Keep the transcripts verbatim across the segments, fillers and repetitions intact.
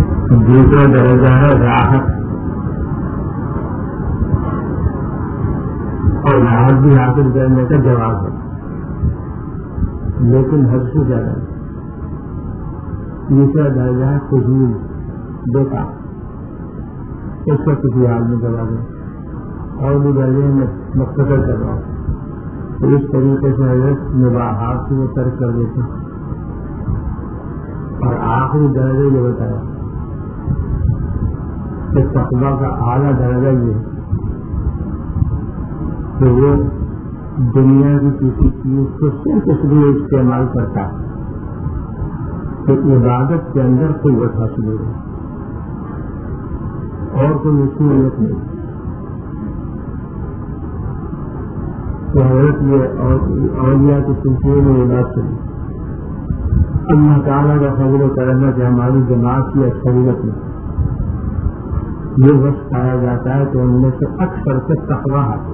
دوسرا درجہ ہے راحت، اور راحت بھی حاصل کرنے کا جواب ہے، لیکن حد سے زیادہ نہیں۔ تیسرا درجہ ہے فضول، بیکار، اس کا کسی حال میں جواب ہے، اور بھی درجے میں مختصر کر رہا ہوں۔ تو اس طریقے سے حضرت مباحات کو ترک کر دیتے ہیں، اور آخری درجہ یہ بتایا کہ تقویٰ کا اعلیٰ درجہ یہ ہے کہ وہ دنیا کی کسی چیز کو صرف اس لیے استعمال کرتا ہے کہ عبادت کے اندر قوت حاصل ہو، اور کوئی اس کی نیت نہیں۔ تو حضرت یہ اولیاء کے سلسلے میں یہ بات چلی، اللہ تعالیٰ کا فضل و کرم ہے کہ ہماری جماعت کی اکثریت میں یہ وقت پایا جاتا ہے کہ ان میں سے اکثر سے تقویٰ حاصل،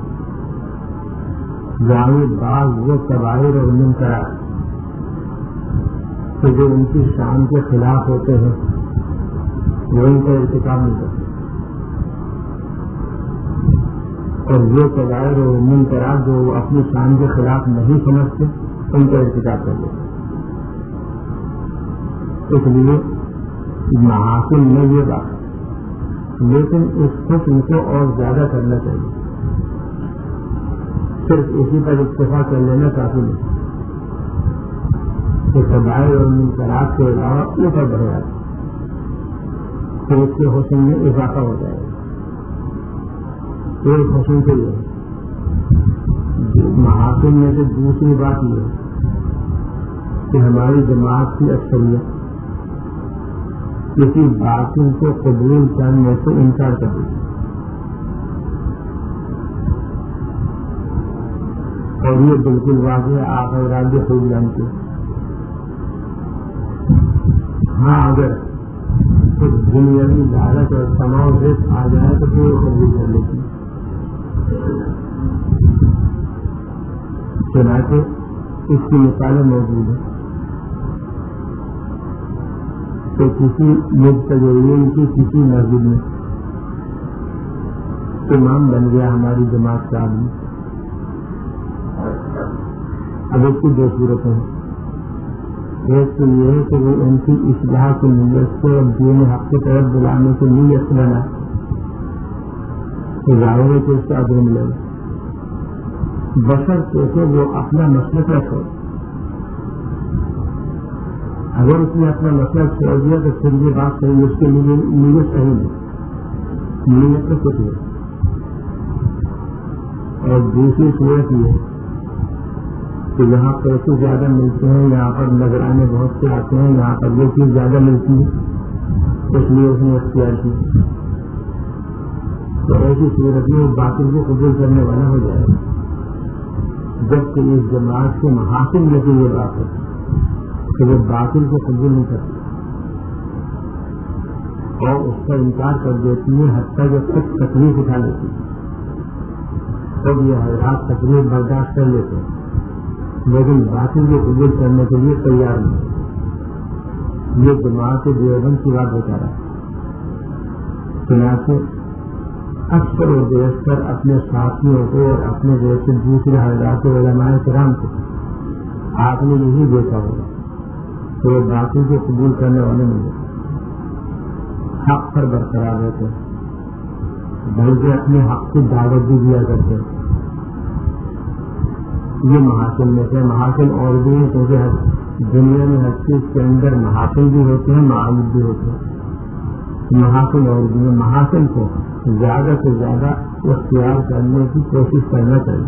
ظاہر بعض وہ کبائر اور منکرات کہ جو ان کی شان کے خلاف ہوتے ہیں وہ ان کا ارتکاب نہیں کرتے، اور وہ کبائر اور منکرات جو وہ اپنی شان کے خلاف نہیں سمجھتے ان کا ارتکاب کر دیتے۔ اس لیے محاسن میں یہ بات ہے، لیکن اس حکم کو اور زیادہ کرنا چاہیے، صرف اسی پر اکتفا کر لینا کافی نہیں کہ کبائر اور منکرات کے علاوہ اوپر بڑھ جاتا تو اس کے حسن میں اضافہ ہو جائے گا۔ ایک حسن سے یہ محاسن میں سے دوسری بات یہ ہے کہ ہماری جماعت کی اکثریت کسی باطل کو قبول کرنے سے انکار کر دیتی، اور یہ بالکل واضح ہے، آپ اور راجیہ خوب جانتے ہیں۔ ہاں اگر کچھ دنیاوی لالچ اور تماؤ ریت آ جائے تو پھر قبول کر لیتی، چنانچہ اس کی مثالیں موجود ہیں کہ کسی مبتدئین کی کسی مسجد میں امام بن گیا ہماری جماعت کا آدمی، اب اس کی دو صورتیں ہیں، ایک تو یہ ہے کہ وہ ان کی اصلاح کی نیت سے اور دین حق کی طرف بلانے کی نیت بنا تو ظاہر ہے کہ اس کا اجر ملے گا، بشرطے کہ وہ اپنا مسلک رکھو۔ اگر اس نے اپنا مسئلہ چھوڑ دیا تو پھر یہ بات صحیح، اس کے لیے نیت صحیح نہیں، نیت تو کچھ ہے۔ اور دوسری صورت یہ کہ یہاں پیسے زیادہ ملتے ہیں، یہاں پر نظرانے بہت سے آتے ہیں، یہاں پر وہ چیز زیادہ ملتی ہے، اس لیے اس نے اختیار کی، تو ایسی صورت میں اس باطل کو قبول کرنے والا ہو جائے گا، جبکہ اس جماعت کے محاسن میں سے یہ بات ہے کہ وہ باطل کو قبول نہیں کرتی اور اس کا انکار کر دیتی ہے، حتیٰ کہ خود تکلیف اٹھا لیتی ہے، تب یہ حضرات تکلیف برداشت کر لیتے ہیں، لیکن باطل کو قبول کرنے کے لیے تیار نہیں۔ یہ جماعت دیوبند کی بات بتا رہا ہے، چنانچہ اکثر و بیشتر اپنے ساتھیوں کو اور اپنے جیسے دوسرے حضرات علماء کرام کو آپ نے یہی دیکھا ہوگا کہ وہ باطل کو قبول کرنے والے نہیں حق پر برقرار رہتے ہیں، بلکہ اپنے حق کی دعوت بھی دیا کرتے ہیں۔ یہ محاسن میں سے محاسن اور بھی ہیں، کیونکہ دنیا میں ہر چیز کے اندر محاسن بھی ہوتے ہیں، معامل بھی ہوتے ہیں، محاسن اور بھی ہیں۔ محاسن کو زیادہ سے زیادہ اختیار کرنے کی کوشش کرنا چاہیے۔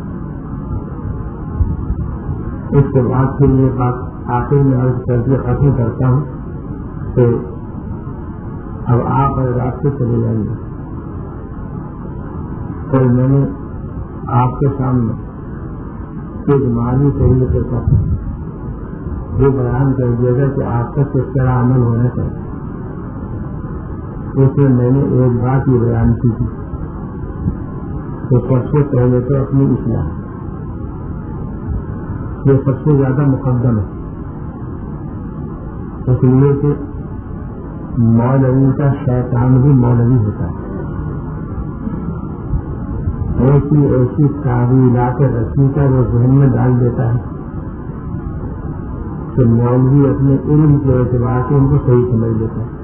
اس کے بعد پھر یہ بات آخر میں عرض کر کے ختم کرتا ہوں کہ اب آپ رات سے چلے جائیں گے، اور میں نے آپ کے سامنے ایک معنی طریقے کا یہ بیان کر دیا گا کہ آپ کا کس طرح عمل ہونا چاہیے۔ اس میں میں نے ایک بات یہ بیان کی تھی کہ سب سے پہلے تو اپنی اصلاح، یہ سب سے زیادہ مقدم ہے، اس لیے کہ مولوی کا شیطان بھی مولوی ہوتا ہے. ایسی ایسی تعویلات رسی کا وہ ذہن میں ڈال دیتا ہے کہ مولوی اپنے علم کے اعتبار سے ان کو صحیح سمجھ لیتا ہے،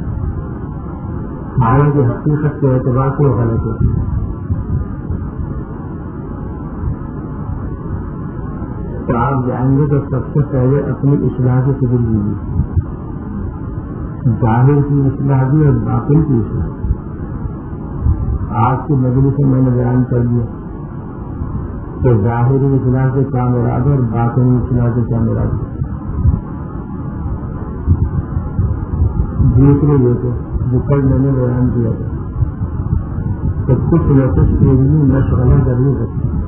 حالانکہ حقیقت کے اعتبار سے وہ غلط ہوتی ہے. تو آپ جائیں گے تو سب سے پہلے اپنی اصلاح کی فکر لیجیے، ظاہر کی اصلاح بھی اور باطن کی اصلاح. آج کی مجلس سے میں نے بیان کر دیا کہ ظاہری اصلاح سے کیا مراد ہے اور باطنی اصلاح سے کیا مراد ہے. دوسرے یہ کہ جو کل میں نے بیان کیا تھا کہ کچھ نہ کچھ علمی مشغلہ ضرور رکھتے ہیں،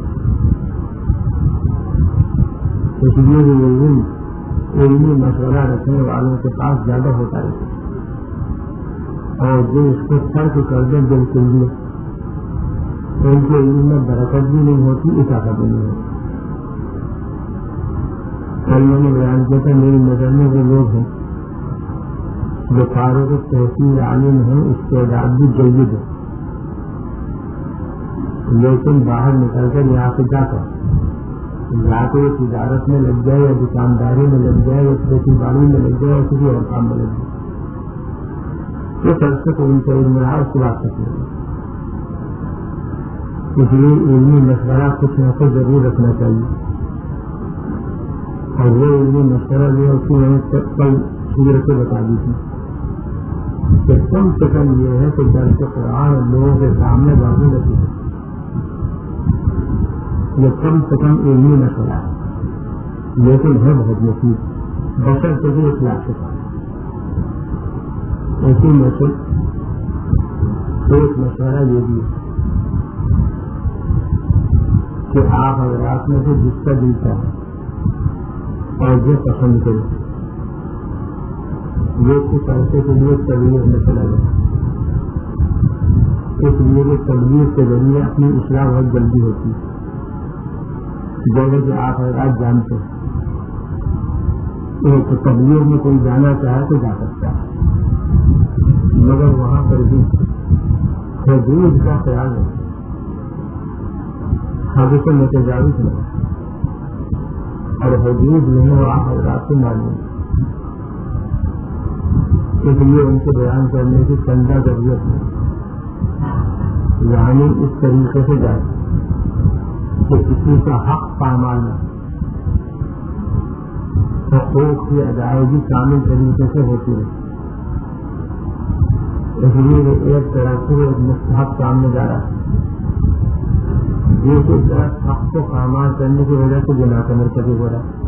اس لیے وہ علم علمی مشورہ رکھنے والوں کے پاس زیادہ ہوتا ہے، اور جو اس کو ترک کر دیں بالکل بھی ان کے علم میں برکت بھی نہیں ہوتی، اطاعت بھی نہیں ہوتی. کل میں نے بیان کیا تھا میری نظر میں وہ لوگ ہیں جو فارغ تحصیل عالم ہیں، استعداد بھی جید ہے، لیکن باہر نکل کر یہاں سے جا کر یا تو یہ تجارت میں لگ جائے یا دکانداری میں لگ جائے یا کھیتی باڑی میں لگ جائے یا کسی اور کام میں لگ جائے، تو سب سے تو ان کا علم رہا اس کے بعد سکتے ہیں. اس لیے علمی مشورہ کچھ نہ کچھ ضرور رکھنا چاہیے، اور وہ علمی مشورہ جو ہے اس کی میں نے کل سیرت سے بتا دی تھی کہ کم سے کم یہ ہے کہ درس قرآن لوگوں کے سامنے بازو رکھی ہے، یہ کم سے کم علمی مشورہ ہے، لیکن ہے بہت مفید بشرطے کے اخلاق کے ساتھ. اسی میں سے ایک مشورہ یہ بھی ہے کہ آپ حضرات میں سے جس کا دل چاہے اور جو پسند کرے وہ کچھ عرصے کے لیے تبلیغ میں چلا جائے. اس لیے کہ تبلیغ کے ذریعے اپنی اصلاح بہت جلدی ہوتی ہے. جیسے کہ آپ حضرات جانتے ہیں ایک تبلیغ میں کوئی جانا چاہے تو جا سکتا ہے، مگر وہاں پر بھی حدود کا خیال ہے، حدود سے متجاوز نہیں، اور حدود نہیں وہ آپ حضرات سے معلوم. اس لیے ان سے بیان کرنے کی چندہ ضرورت ہے، یعنی اس طریقے سے جائے کہ کسی کا حق پامال نہ، حقوق کی ادائیگی کامل طریقے سے ہوتی رہے. اس لیے ایک طرح سے ایک مستحب کام میں جا رہا ہے، دوسری طرف حق کو پامال کرنے کی وجہ سے گناہ کا مرتکب ہو رہا ہے.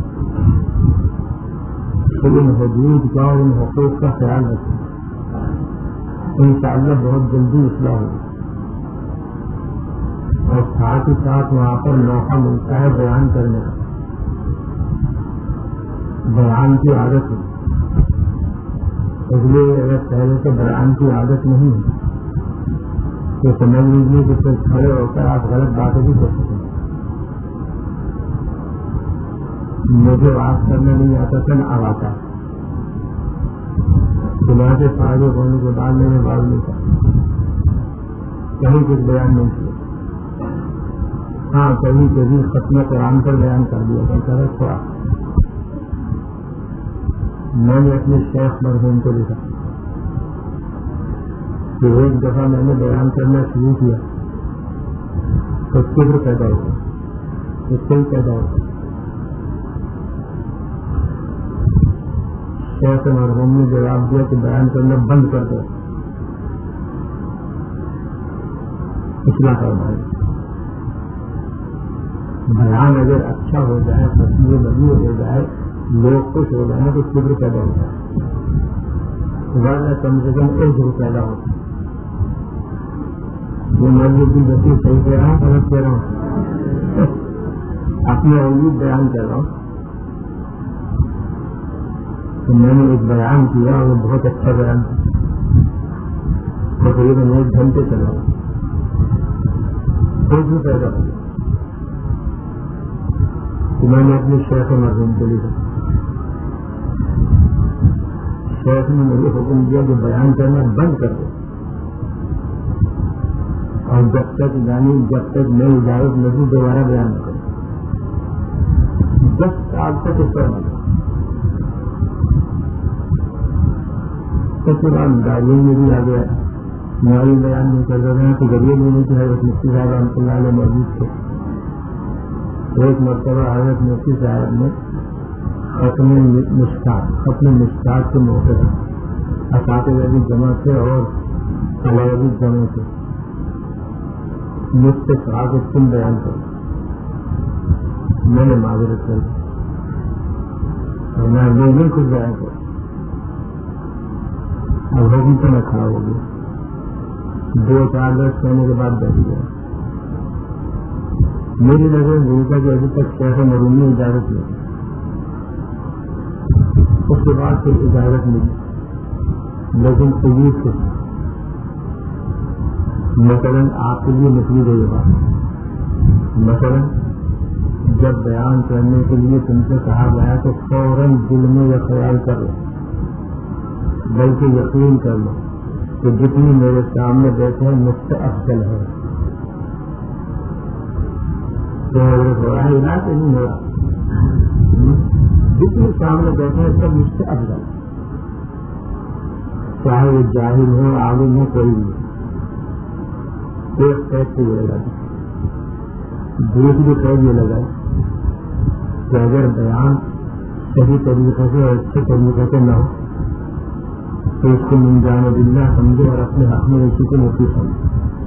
تو ان حدود کا اور ان حقوق کا خیال رکھیں، انشاءاللہ بہت جلدی اصلاح ہوگی. اور ساتھ ہی ساتھ وہاں پر موقع ملتا ہے بیان کرنے کا، بیان کی عادت ہے. اس لیے اگر پہلے سے بیان کی عادت نہیں ہے تو سمجھ لیجیے کہ پھر کھڑے ہو کر آپ غلط باتیں بھی کر سکیں. مجھے بات کرنا نہیں آتا تھا نہ اب آتا، صبح سے فائدے ہونے کے بعد میں نے بات نہیں کر کہیں کچھ بیان نہیں کیا. ہاں کبھی کبھی ختم قرآن پر بیان کر دیا کرتا ہے تھوڑا. میں نے اپنے شیخ مرحوم کو لکھا کہ ایک دفعہ میں نے بیان کرنا شروع کیا تو فکر پیدا ہوتا، اس سے ہی پیدا ہوتا. شیخ مرحوم نے جواب دیا کہ بیان کرنا بند کر دو، اصلاح کرنا ہے. بیان اگر اچھا ہو جائے، تصویر بنی ہو جائے، لوگ خوش ہو جائیں تو فکر پیدا ہوتا ہے، ورنہ کم سے کم ایک ضرور پیدا ہوتا ہے. یہ مسجد کی بچی صحیح کہہ رہا ہوں غلط کہہ رہا ہوں، اپنے امید بیان کر رہا ہوں. تو میں نے ایک بیان کیا، وہ بہت اچھا بیان تھا، تقریباً ایک گھنٹے چلا، کوئی بھی پیدا ہو. میں نے اپنے شیخ مرحوم کو لکھا، شیخ نے مجھے حکم دیا کہ بیان کرنا بند کر دو، اور جب تک یعنی جب تک میں اجازت نہیں دوبارہ بیان نہ کروں۔ دس سال تک اس پر ملا، اس کے بعد گاڑیوں میں بھی آ گیا، معلوم بیان نہیں کر رہے ہیں تو ذریعے بھی نہیں کہ حضرت مفتی صاحب رحمۃ اللہ علیہ موجود تھے۔ ایک مرتبہ حضرت مفتی صاحب نے اپنے مشتاق اپنے مشتاق کے موقع پر اساتذہ بھی جمع تھے اور طلبہ بھی جمع تھے، مجھ سے کہا کہ تم بیان کرو۔ میں نے معذرت کر دی اور میں نہیں خود بیان کروں، اب ہوگی تو میں کھڑا ہو گیا۔ دو چار دس کہنے کے بعد بیٹھ گیا۔ میری نظر نہیں تھا کہ ابھی تک کیسے مرون میں اجازت ملی، اس کے بعد پھر اجازت ملی، لیکن قبول سے مثلاً آپ کے لیے نکلی گئی بات، مثلاً جب بیان کرنے کے لیے تم سے کہا گیا تو فوراً دل میں یہ خیال کر لو، بلکہ یقین کر لو کہ جتنی میرے سامنے بیٹھے ہیں مجھ سے افضل ہے۔ تو حضرت ہو رہا ہے نا کہ نہیں ہو رہا، جتنے سامنے بیٹھے ہیں سب مجھ سے افضل، چاہے وہ جاہل ہو عالم ہو کوئی بھی، ایک قید سے یہ لگا دوسری قید یہ لگا کہ اگر بیان صحیح طریقے سے اور اچھے طریقے سے نہ ہو تو اس کو من جانب اللہ سمجھے اور اپنے حق میں اسی کو نفی سمجھے۔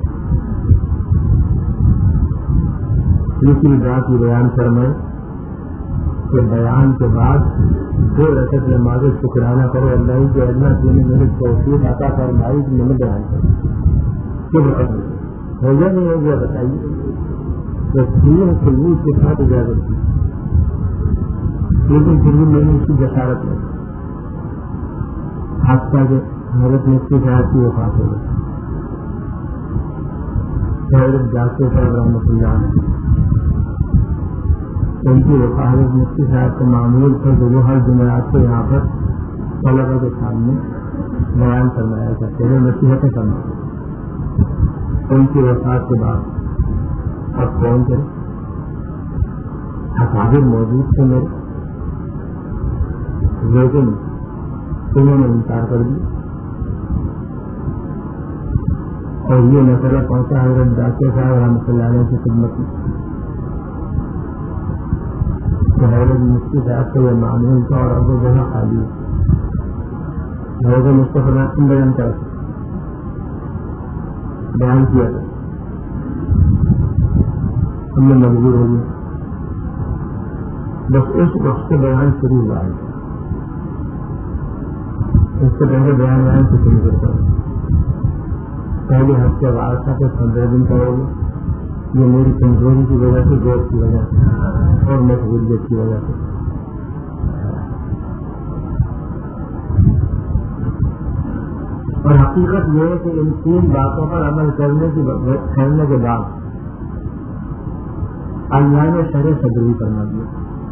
تیسری بات یہ بیان فرمائے کہ بیان کے بعد دو رکعت نماز شکرانہ کرو اللہ ہی کہ اللہ سے نے میرے توفیق عطا فرمائی کہ میں نے بیان کروں، کیوں رکعت ہو گیا نہیں ہو گیا بتائیے؟ تو تین خلوص کے ساتھ اجازت دی، لیکن پھر بھی میں نے اس کی جسارت نہیں، حتیٰ کہ حضرت مفتی صاحب کی وفات ہو گئی۔ حضرت جاسر صاحب رحمۃ اللہ علیہ ان کی وفات حضرت مفتی صاحب کا معمول تھا جو وہ ہر جمعرات کو یہاں پر طلبہ کے سامنے بیان فرمایا کرتے تھے، نصیحتیں فرماتے تھے۔ ان کی وفات کے بعد اب کون کرے؟ اکابر موجود تھے میرے، لیکن انہوں نے انکار کر دیا اور یہ مسئلہ پہنچا حضرت جاسر صاحب رحمۃ اللہ علیہ کی خدمت میں کہ حضرت مفتی صاحب کا یہ معمول تھا اور اب وہ جگہ خالی ہے، حضرت مصطفیٰ ناظم بیان کر بیان کیا تھا، ہم نے مجبور ہو گیا، بس اس وقت سے بیان شروع ہوا ہے، اس سے پہلے بیان بیان سے شروع کرتا ہوں۔ پہلے ہفتے بعد تھا کہ پندرہ دن کرو گے، یہ میری کمزوری کی وجہ سے، گوشت کی وجہ سے اور مشغولیت کی وجہ سے۔ اور حقیقت یہ ہے کہ ان تین باتوں پر عمل کرنے کی کرنے کے بعد اللہ نے شرح صدری کرنا دیا،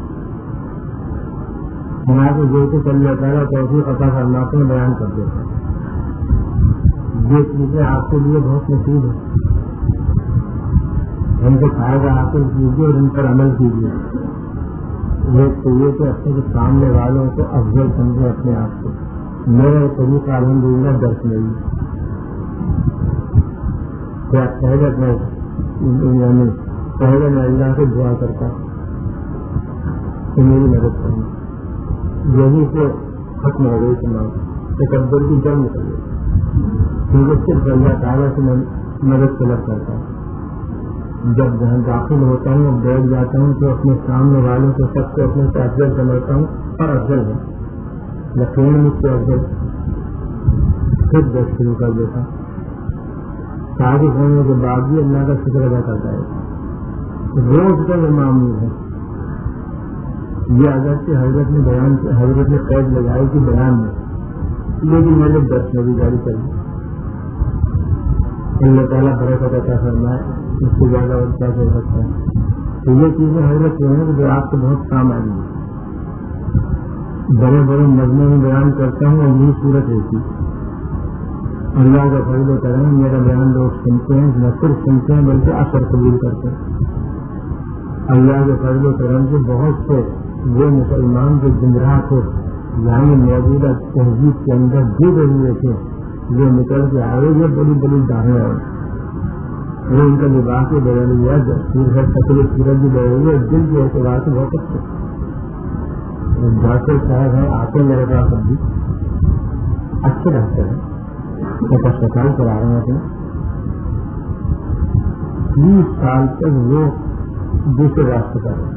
ہمارے جو کہ اللہ تعالیٰ توفیق عطا فرماتے ہیں بیان کر دیتے ہیں۔ یہ چیزیں آپ کے لیے بہت مفید ہیں، ان کو فائدہ حاصل کیجیے اور ان پر عمل کیجیے۔ ایک تو یہ کہ اپنے سامنے والوں کو افضل سمجھے اپنے آپ کو، میرا طریقہ الحمد للہ درس نہیں کیا پہلے میں یعنی پہلے میں اللہ سے دعا کرتا کہ میری مدد کروں، یہی سے ختم ہو گئی تمام تکبر کی جنگ نکل گئی، کیونکہ صرف اللہ تعالیٰ سے میں مدد طلب کرتا ہوں۔ جب جہاں داخل ہوتا ہوں اور بیٹھ جاتا ہوں تو اپنے سامنے والوں کو سب کو اپنے سے افضل سمجھتا ہوں اور افضل ہے، یقین مجھ سے افضل خود بس شروع کر دیتا ہوں، تعریف ہونے کے بعد بھی اللہ کا شکر ادا کرتا ہے۔ روز کا یہ معمول ہے، یہ اگرچہ حضرت نے بیان حضرت نے قید لگائی کہ بیان میں، لیکن میں نے درس میں بھی جاری کر دی۔ اللہ تعالیٰ برکت عطا فرمائے، اس سے زیادہ اور کیا کر سکتا ہے۔ تو یہ چیزیں حضرت جو ہیں جو آپ کو بہت کام آئی ہیں، بڑے بڑے مجموعے میں بیان کرتا ہوں اور یہ صورت رہتی اللہ کا فضل و کرم میرا بیان لوگ سنتے ہیں، نہ صرف سنتے ہیں بلکہ اثر قبول کرتے ہیں۔ اللہ کے فضل و کرم سے بہت سے وہ مسلمان جو گمراہ تھے یعنی موجودہ تہذیب کے اندر ڈوبے ہوئے تھے وہ نکل کے آئے یہ بڑی بڑی داہیں آئے، وہ ان کا لباس بدل گیا، سیرت تکلیف سیرت بھی بدل گئی، دل کے اعتبار سے بہت اچھے ڈاکٹر صاحب ہیں، آتے میرے پاس اب بھی اچھے ڈاکٹر ہیں، ایک اسپتال کرا رہے ہیں اپنے تیس سال تک وہ دوسرے راستے کر رہے ہیں۔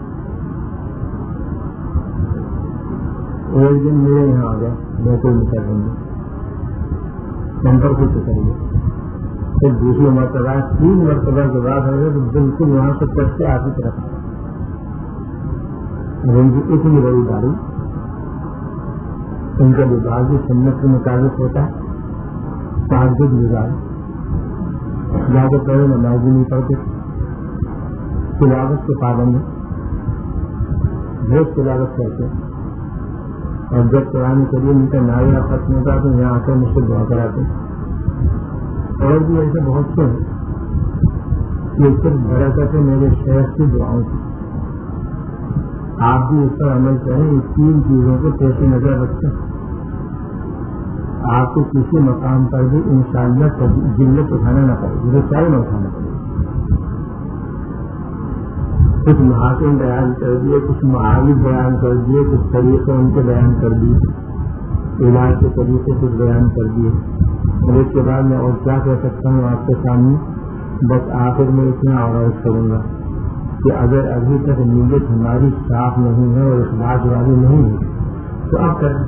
ایک دن میرے یہاں آ گیا بالکل نہیں کر دیں گے سینٹر کو کریے، پھر دوسری مرتبہ تین مرتبہ کے بعد آ گئے تو بالکل وہاں سے کٹ کے آگے طرف ان کی اتنی بڑی داڑھی، ان کا لباس بھی سنت کے مطابق ہوتا ہے، تہجد گزار جا کے پہلے نماز بھی نہیں پڑھتے، تلاوت کے پابند بہت تلاوت کرتے، اور جب قرآن کریم ان کا نازلہ ختم ہوتا تو یہاں آ کر مجھ سے دعا کراتے۔ اور بھی ایسے بہت سے ہیں کہ صرف برکت ہے میرے شہر کی دعاؤں کی۔ آپ بھی اس پر عمل کریں، اس تین چیزوں کو پیش نظر رکھیں، آپ کو کسی مقام پر بھی انشاءاللہ ذلت اٹھانا نہ پڑے، مجھے چاہیے نہ اٹھانا پڑے۔ کچھ محاکم بیان کر دیے، کچھ معالج بیان کر دیے، کچھ طریقے ان کے بیان کر دیے، علاج کے طریقے کچھ بیان کر دیے، اور اس کے بعد میں اور کیا کہہ سکتا ہوں آپ کے سامنے؟ بس آخر میں اتنا عرض کروں گا کہ اگر ابھی تک نیت ہماری صاف نہیں ہے اور اخلاص والی نہیں ہے تو اب کریں،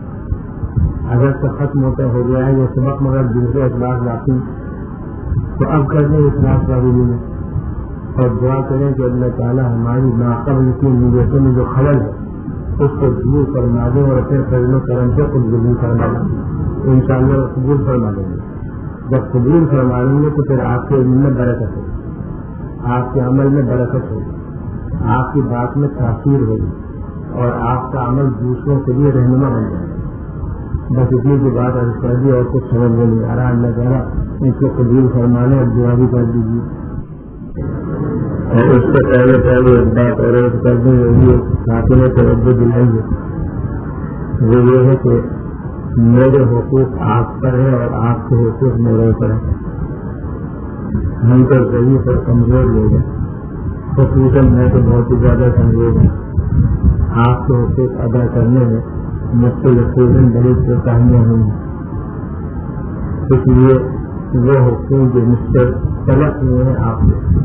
اگر تو ختم ہوتا ہو گیا ہے یہ سبق مگر دوسرے اخلاص لاتی تو اب کر لیں اخلاص والی نیت، اور دعا کریں کہ اللہ تعالیٰ ہماری ناقبل کی نیتوں میں جو خلل ہے اس کو دور فرما دیں اور اپنے فضل و کرم سے قبول فرما دیں، ان شاء اللہ قبول فرما دیں گے۔ جب قبول فرما دیں گے تو پھر آپ کے علم میں برکت ہوگی، آپ کے عمل میں برکت ہوگی، آپ کی بات میں تاثیر ہوگی، اور آپ کا عمل دوسروں کے لیے رہنما بن جائے گا۔ بس اتنی کی بات عرض کر دی اور کچھ سمجھ میں نہیں آ رہا، اللہ تعالیٰ ان کو قبول فرمانے اور دعا بھی کر دیجیے۔ اور اس سے پہلے پہلے ایک بات اور کر دیں یہ ساتھی نے توجہ دلائی ہے، وہ یہ ہے کہ میرے حقوق آپ پر ہے اور آپ کے حقوق میرے پر ہے۔ ہم تو ضعیف اور کمزور لوگ ہیں، خصوصاً میں تو بہت ہی زیادہ کمزور ہوں، آپ کے حقوق ادا کرنے میں مجھ سے یقیناً بڑی کوتاہیاں ہوئی ہیں، اس لیے وہ حقوق جو مجھ سے طلب ہوئے ہیں آپ سے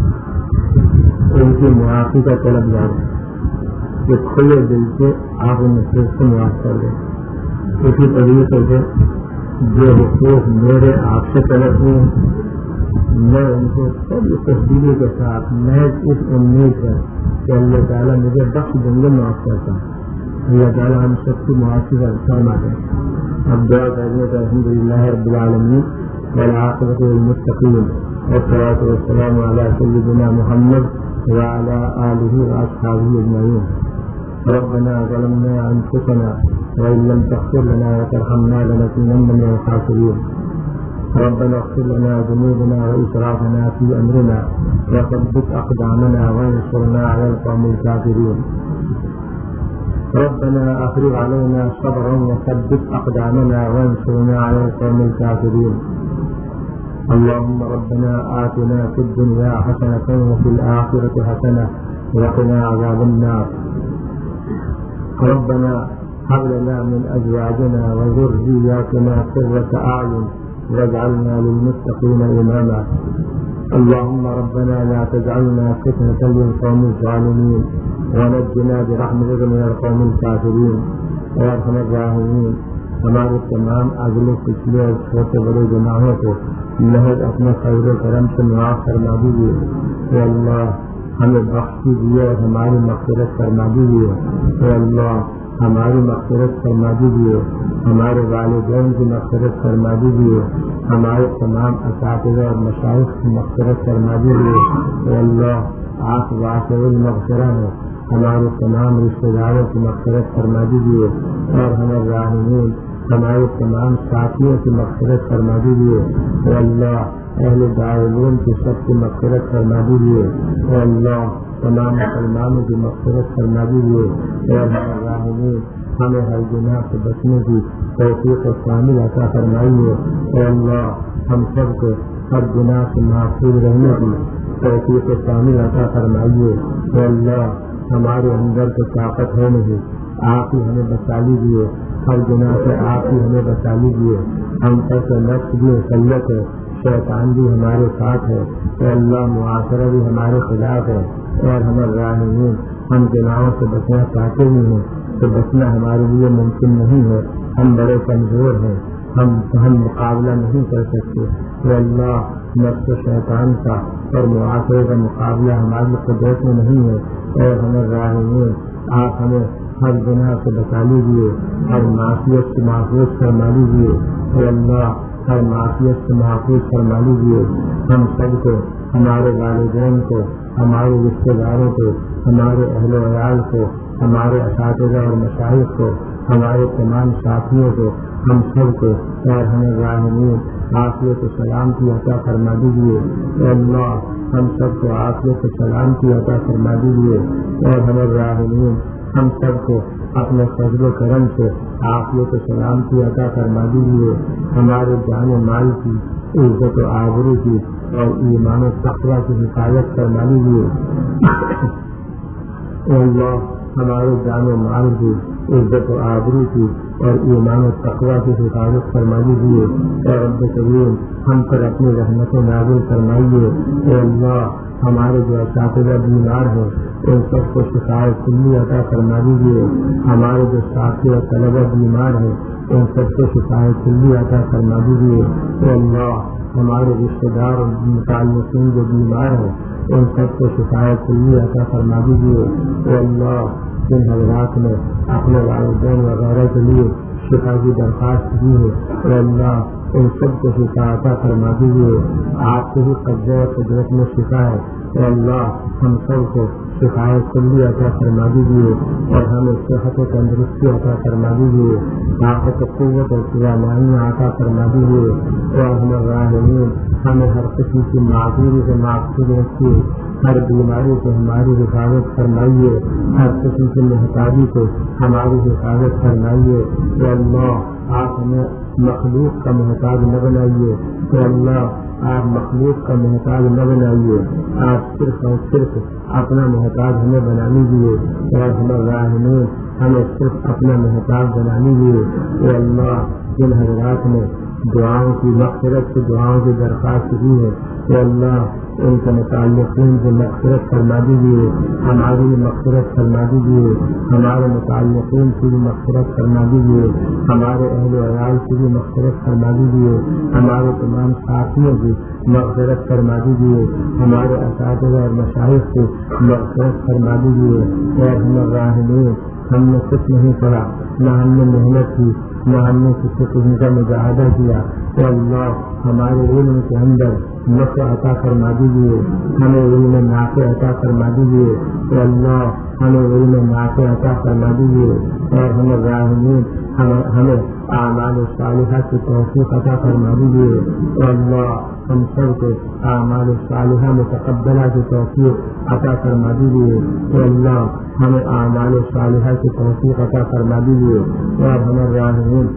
ان کی معافی کا طلب یاد ہے کہ کھلے دل سے آپ ان حقوق کو معاف کر دیں۔ اسی طریقے سے جو حقوق میرے آپ سے طلب ہوئے میں ان کو سب تبدیلی کے ساتھ میں اس امید ہے کہ اللہ تعالیٰ مجھے بخش دیں گے، معاف کرتا ہوں۔ اللہ تعالیٰ ہم سب کی معافی کا فرما دیں۔ اب دعا کرنے کا الحمد للہ رب العالمین والعاقبۃ للمتقین والصلاۃ والسلام علی سیدنا محمد وعلى آله وأصحابه أجمعين۔ ربنا ظلمنا أنفسنا وإن لم تغفر لنا وترحمنا لنكونن من الخاسرين۔ ربنا اغفر لنا ذنوبنا وإسرافنا في أمرنا وثبت أقدامنا وانصرنا على القوم الكافرين۔ ربنا أفرغ علينا صبرا وثبت أقدامنا وانصرنا على القوم الكافرين۔ اللهم ربنا آتنا في الدنيا حسنة وفي الآخرة حسنة وقنا عذاب النار۔ ربنا هب لنا من أزواجنا وذرياتنا قرة أعين واجعلنا للمتقين إماما۔ اللهم ربنا لا تجعلنا فتنة للقوم الظالمين ونجنا برحمتك من القوم الكافرين يا أرحم الراحمين۔ ہمارے تمام اگلے پچھلے اور چھوٹے بڑے گناہوں کو محض اپنے خیر و کرم سے معاف فرما دیجیے۔ اے اللہ ہمیں بخش دیجیے اور ہماری مغفرت فرما دیجیے۔ اے اللہ ہماری مغفرت فرما دیجیے، ہمارے والدین کی مغفرت فرما دیجیے، ہمارے تمام اساتذہ اور مشائخ کی مغفرت فرما دیجیے۔ اے اللہ آپ واسع المغفرہ ہیں، ہمارے تمام رشتہ داروں کی مغفرت فرما دیجیے۔ اور ہمیں راہمین ہمارے تمام ساتھیوں کی مغفرت فرما دیجیے. اے اللہ اہل دارالعلوم کی سب کی مغفرت فرما دیجیے. اے اللہ تمام مسلمانوں کی مغفرت فرما دیجیے. اے اللہ راہمین ہمیں ہر گناہ سے بچنے کی توفیق و کامل عطا فرمائیے. اے اللہ ہم سب کو ہر گناہ سے محفوظ رہنے کی توفیق و کامل عطا فرمائیے. اے اللہ ہمارے اندر تو طاقت ہے نہیں, آپ ہی ہمیں بچا لیجیے. ہر گناہ سے آپ ہی ہمیں بچا لیجیے. ہم پر تو نفس بھی مسلط ہے, شیطان بھی ہمارے ساتھ ہے. اے اللہ معاشرہ بھی ہمارے خلاف ہے. اور ہمیں راہمین ہم گناہوں سے بچنا چاہتے ہی ہیں تو بچنا ہمارے لیے ممکن نہیں ہے. ہم بڑے کمزور ہیں, ہم ہم مقابلہ نہیں کر سکتے. اے اللہ نفس شیطان کا اور معاشرے کا مقابلہ ہماری قدرت میں نہیں ہے. اور ہمیں راہمین آپ ہمیں ہر گناہ سے بچا لیجیے, ہر معصیت سے محفوظ فرما لیجیے. اے اللہ ہر معصیت سے محفوظ فرما لیجیے. ہم سب کو, ہمارے والدین کو, ہمارے رشتے داروں کو, ہمارے اہل و عیال کو, ہمارے اساتذہ اور مشائخ کو, ہمارے تمام ساتھیوں کو, ہم سب کو اور ہمیں راہمین عافیت و سلامتی عطا فرما دیجیے. اے اللہ ہم سب کو عافیت و سلامتی عطا فرما دیجیے. اور ہمیں راہمین ہم سب کو اپنے فضل و کرم سے عافیت و سلامتی عطا فرما دیجیے. ہمارے جان و مال کی, عزت و آبرو کی اور ایمان و تقویٰ کی حفاظت فرما دیجیے. اے اللہ ہمارے جان و مال کی, عزت و آبرو کی اور ایمان و تقویٰ کی حفاظت فرما دیجیے. اے رب کریم ہم پر اپنی رحمت نازل فرمائیے. اے اللہ ہمارے جو اساتذہ بیمار ہیں ان سب کو شفاء کلی عطا فرما دیجیے. ہمارے جو ساتھی اور طلبہ بیمار ہیں ان سب کو شفاء کلی عطا فرما دیجیے. اے اللہ ہمارے رشتے دار اور متعلقین جو بیمار ہیں ان سب کو شفاء کلی عطا فرما دیجیے. اے اللہ جن حضرات نے اپنے والدین وغیرہ کے لیے شفا کی درخواست کی ہے اے اللہ ان سب کو شفا عطا فرما دیجیے. آپ کے ہی قبضے اور قدرت میں شفا ہے. اے اللہ ہم سب کو شفا کلی عطا فرما دیجیے اور ہمیں صحت و تندرستی عطا فرما دیجیے. طاقت و قوت اور توانائی عطا فرما دیجیے. اور ہمیں راہمین ہمیں ہر قسم کی معافی سے محفوظ رکھیے. ہر بیماری سے ہماری حفاظت فرمائیے. ہر قسم کی محتاجی کو ہماری حفاظت فرمائیے. اے اللہ آپ ہمیں مخلوق کا محتاج نہ بنائیے. اے اللہ آپ مخلوق کا محتاج نہ بنائیے. آپ صرف اور صرف اپنا محتاج ہمیں بنا لیجیے. اور ہمیں راہمین ہمیں صرف اپنا محتاج بنا لیجیے. اے اللہ جن حضرات نے دعاؤں کی مغفرت کی دعاؤں کی درخواست کی ہے اے اللہ ان کے متعلقین سے مغفرت فرما دیجیے. ہماری بھی مغفرت فرما دیجیے. ہمارے متعلقین کی بھی مغفرت فرما دیجیے. ہمارے اہل و عیال کی بھی مغفرت فرما دیجیے. ہمارے تمام ساتھیوں کی مغفرت فرما دیجیے. ہمارے اساتذہ اور مشائخ کی مغفرت فرما دیجیے. اور ہمیں راہمین ہم نے کچھ نہیں پڑھا, نہ ہم نے محنت کی, نہ ہم نے کسی قسم کا مجاہدہ کیا. اے اللہ ہمارے علم کے اندر نفع عطا فرما دیجیے. ہمیں علم نافع عطا فرما دیجیے. اے اللہ ہمیں علم نافع عطا فرما دیجیے. اور ہمیں راہمین ہمیں اعمال صالحہ کی توفیق عطا فرما دیجیے. اے اللہ ہم سب کو اعمال صالحہ متقبلہ کی توفیق عطا فرما دیجیے. اے اللہ ہمیں اعمال صالحہ کی توفیق عطا فرما دیجیے. اور ہمیں راہمین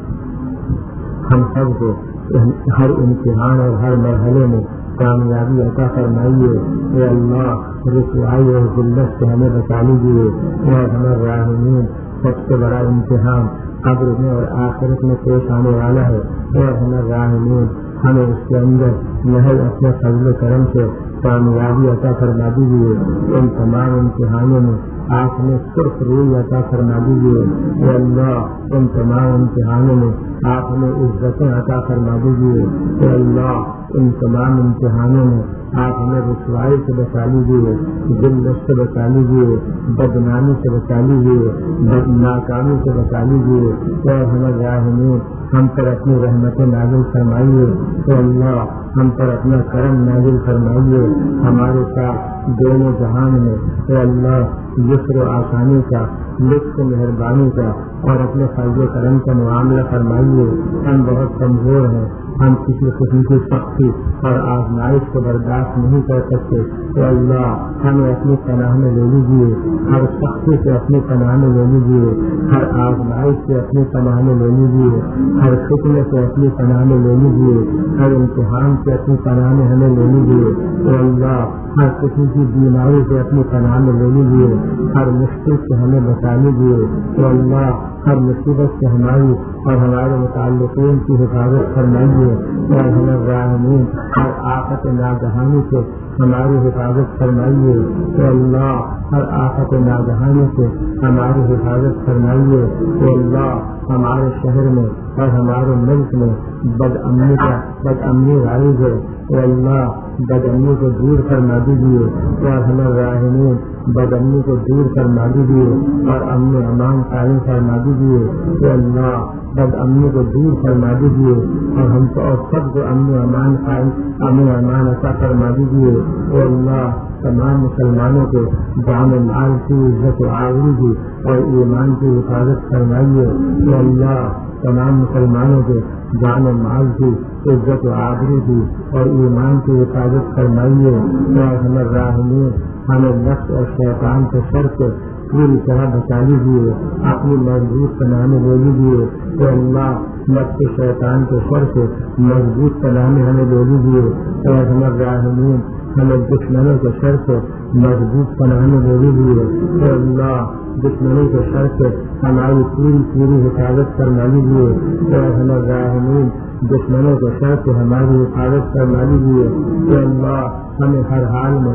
ہم سب کو ہر امتحان اور ہر مرحلے میں کامیابی عطا فرمائیے. اے اللہ رسوائی اور ذلت سے ہمیں بچا لیجیے. اور ہمیں راہمین سب سے بڑا امتحان قبر میں اور آخرت میں پیش آنے والا ہے. اور ہمیں راہمین ہمیں اس کے اندر محض اپنے فضل کرم سے کامیابی عطا فرما دیجیے. ان تمام امتحانوں میں آپ نے صرف روئی عطا فرما دیجیے. اے اللہ ان تمام امتحانوں میں آپ نے عزتیں عطا فرما دیجیے. اے اللہ ان تمام امتحانوں میں آپ ہمیں رسوائی سے بچا لیجیے, ذلت سے بچا لیجیے, بدنامی سے بچا لیجیے, ناکامی سے بچا لیجیے. اور ہمیں راہمین ہم پر اپنی رحمت نازل فرمائیے. اے اللہ ہم پر اپنا کرم نازل فرمائیے، ہمارے ساتھ دونوں جہان میں اے اللہ یسر و آسانی کا، لطف مہربانی کا اور اپنے فضل و کرم کا معاملہ فرمائیے۔ ہم بہت کمزور ہیں، ہم کسی قسم کی سختی اور آزمائش کو برداشت نہیں کر سکتے، تو اللہ ہمیں اپنی پناہ میں لے لیجیے، ہر سختی سے اپنی پناہ میں لے لیجیے، ہر آزمائش سے اپنی پناہ میں لے لیجیے، ہر فتنے سے اپنی پناہ میں لے لیجیے، ہر امتحان سے اپنی پناہ میں ہمیں لے لیجیے، تو اللہ ہر قسم کی بیماری سے اپنی پناہ میں لے لیجیے، ہر مشکل سے ہمیں بچا لیجیے، تو اللہ ہر مصیبت سے ہماری اور ہمارے متعلقین کی حفاظت فرمائیے، اور ہمیں راحمین ہر آفت ناگہانی سے ہماری حفاظت فرمائیے، تو اللہ ہر آفت ناگہانی سے ہماری حفاظت فرمائیے، تو اللہ ہمارے شہر میں اور ہمارے ملک میں بد امنی کا بد امنی رائج ہے، تو اللہ بد امنی کو دور فرما دیجیے، اور ہمیں راحمین بد امنی کو دور فرما دیجیے اور امن و امان قائم فرما دیجیے، تو اللہ بد امنی کو دور فرما دیجیے اور ہم کو اور سب کو امن و امان قائم امن و امان عطا فرما دیجیے، تو اللہ تمام مسلمانوں کو جان و مال کی عزت و آبرو کی اور ایمان کی حفاظت فرمائیے، تو اللہ تمام مسلمانوں کے جان و مال کی عزت و آبرو کی اور ایمان کی حفاظت فرمائیے، اور ہمیں راحمین ہمیں نفس اور شیطان کے شر سے پوری طرح بچا لیجیے، اپنی مضبوط پناہ میں لے لیجیے، تو اللہ نفس شیطان کے شر سے مضبوط پناہ میں ہمیں لے لیجیے، اور ہمیں راحمین ہمیں دشمنوں کے شر سے مضبوط پناہ میں لے لیجیے، تو اللہ دشمنوں کے شر سے ہماری پوری پوری حفاظت فرما لیجیے، اور ہمیں راحمین دشمنوں کے شر سے ہماری حفاظت فرما لیجیے، تو اللہ ہمیں ہر حال میں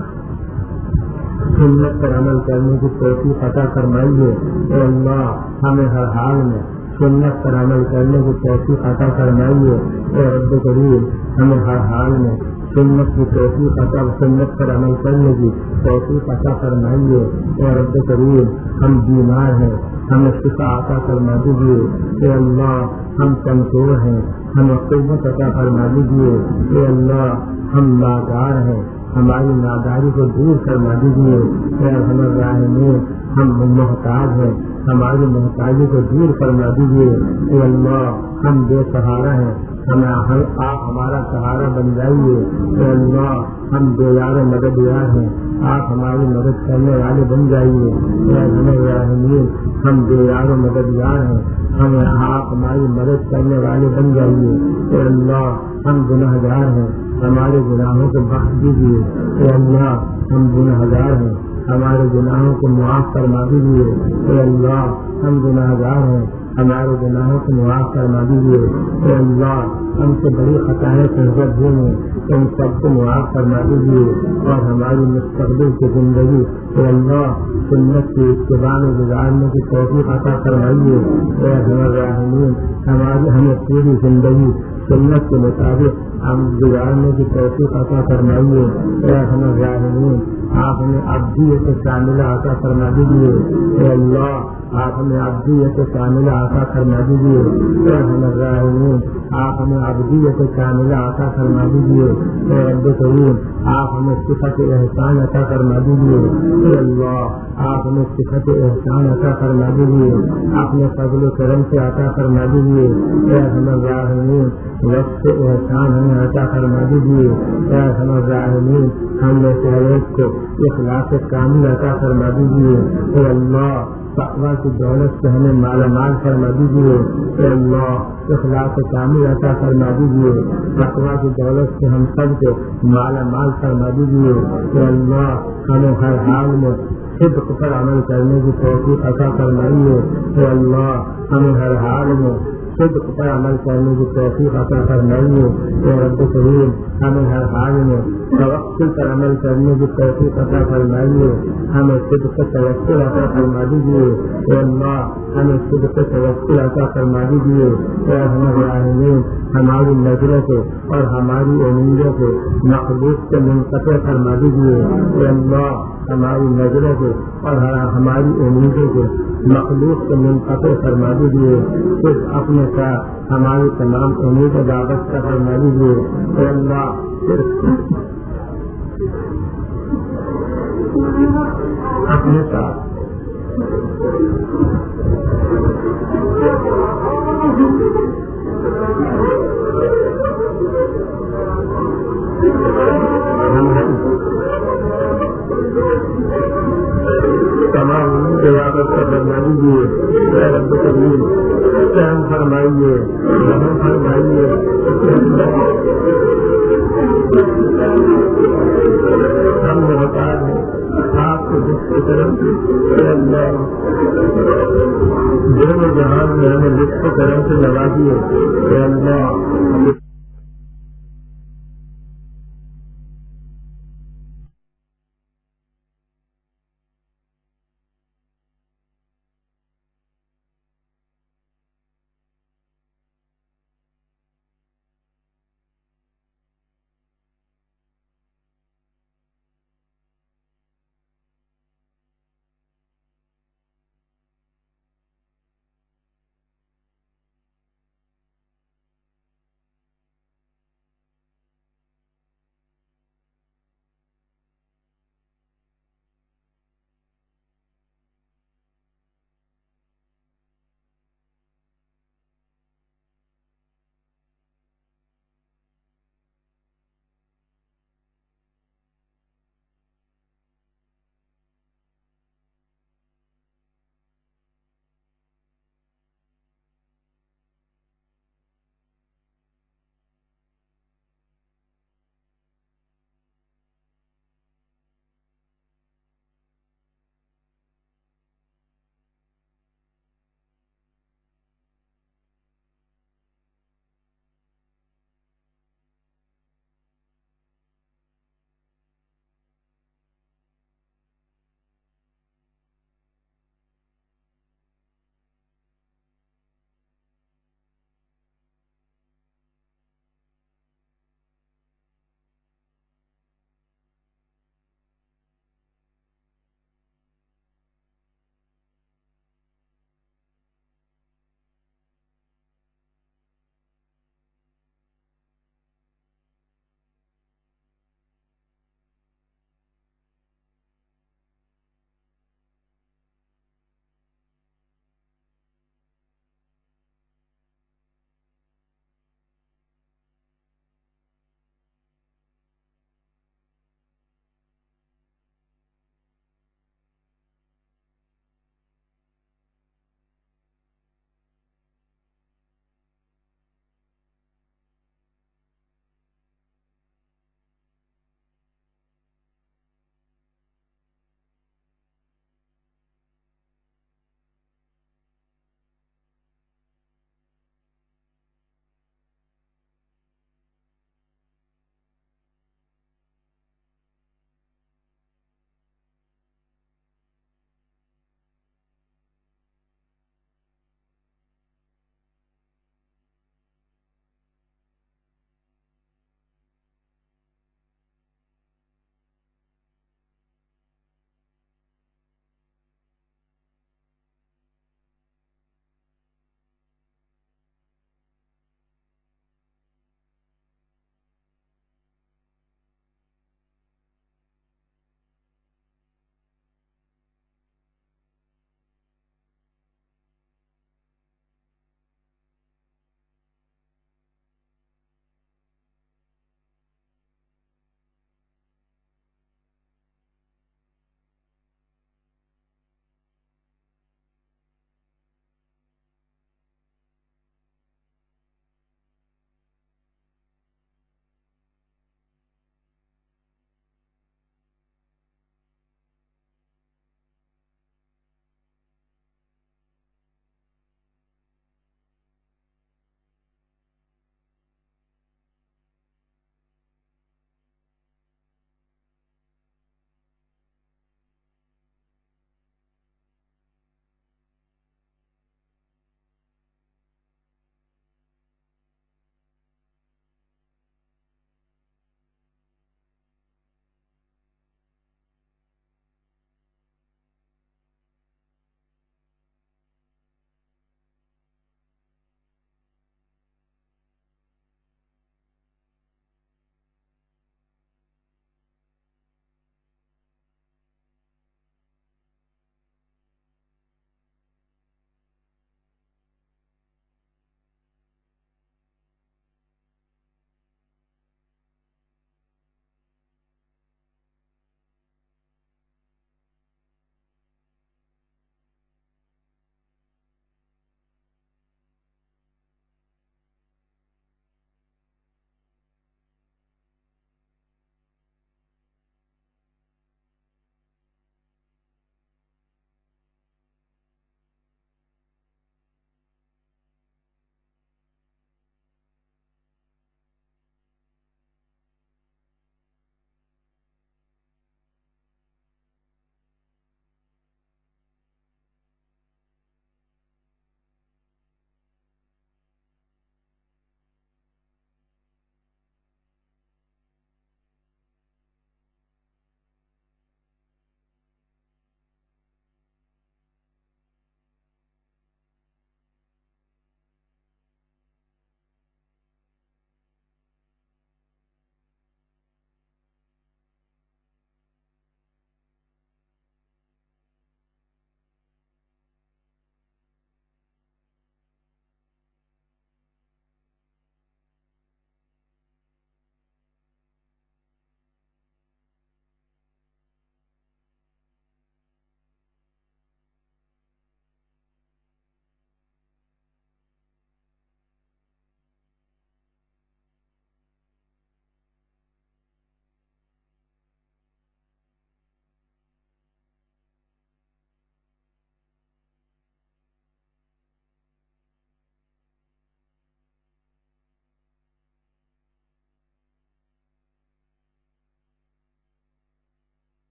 سنت پر عمل کرنے کی توفیق عطا فرمائیے، اے اللہ ہمیں ہر حال میں سنت پر عمل کرنے کی توفیق عطا فرمائیے، اے رب کریم ہمیں ہر حال میں سنت کی توفیق عطا سنت پر عمل کرنے کی توفیق عطا فرمائیے، اے رب کریم ہم بیمار ہیں، ہمیں شفا عطا فرما دیجیے، اے اللہ ہم کمزور ہیں، ہمیں قوت عطا فرما دیجیے، اے اللہ ہم نادار ہیں، ہماری ناداری کو دور فرما دیجیے، اے ہمیں راحمین ہم محتاج ہیں، ہماری محتاجی کو دور فرما دیجیے، اے اللہ ہم بے سہارا ہیں، ہمیں آپ ہمارا سہارا بن جائیے، اے اللہ ہم بے یار مددگار ہیں، آپ ہماری مدد کرنے والے بن جائیے، اے ہمیں راحمین ہم بے یار مددگار ہیں، ہمیں آپ ہماری مدد کرنے والے بن جائیے، اے اللہ ہم گناہ گار ہیں، ہمارے گناہوں کو بخش دیجیے، اے اللہ ہم گناہ گار ہیں، ہمارے گناہوں کو معاف فرما دیجیے، اے اللہ ہم گناہ گار ہیں، ہمارے گناہوں کو معاف فرما دیجیے، اے اللہ ہم سے بڑی خطائیں سرزد ہوئی ہیں، ان سب کو معاف فرما دیجیے، اور ہماری مستقبل کی زندگی اے اللہ سنت کی اتباع میں گزارنے کی توفیق عطا فرمائیے، اے راحمین ہماری ہمیں پوری زندگی سنت کے مطابق ہم گزارنے کی توفیق عطا فرمائیے، اے ہمیں راحمین آپ ہمیں عبدیت کاملہ عطا فرما دیجیے، اے اللہ آپ ہمیں عبدیت کاملہ عطا فرما دیجیے، اے ہمیں راحمین آپ ہمیں عبدیت کاملہ عطا فرما دیجیے، اے رب کریم آپ ہمیں صفت احسان عطا فرما دیجیے، اے اللہ آپ ہمیں صفت احسان عطا فرما دیجیے، اپنے فضل و کرم سے عطا فرما دیجیے، اے ہمیں راحمین وقت احسان ہمیں عطا فرما دیجیے، اے ہمیں راحمین ہم نے شہریت کو اخلاص کامل عطا فرما دیجیے، اے اللہ تقویٰ کی دولت سے ہمیں مالا مال فرما دیجیے، اے اللہ اخلاص کامل عطا فرما دیجیے، تقویٰ کی دولت سے ہم سب کو مالا مال فرما دیجیے، اے اللہ ہمیں ہر حال میں صدق پر عمل کرنے کی توفیق عطا فرمائیے، اے اللہ ہمیں ہر حال میں صدق پر عمل کرنے کی توفیق عطا فرمائیے، اے رب کریم ہمیں ہر حال میں توکل پر عمل کرنے کی توفیق عطا فرمائیے، ہمیں صدق توکل عطا فرما دیجیے، اے اللہ ہمیں صدق توکل عطا فرما دیجیے، اے ہمیں راحمین ہماری نظروں کو اور ہماری امیدوں کو مخلوق سے منقطع فرما دیجیے، اے اللہ ہماری نظروں کو اور ہماری امیدوں کو مخلوق سے منقطع فرما دیجیے، صرف اپنے ساتھ ہماری تمام امید و دعوت کا فرما دیجیے۔ اے اللہ صرف اپنے ساتھ تمام قیادت کا فرما دیجیے۔ اے رب کریم رحم فرمائیے، رحم فرمائیے۔ ہم محتاج ہیں آپ کو جس کی طرف اے اللہ دونوں جہان میں ہمیں لطف کرم سے لگا دیے۔ اے اللہ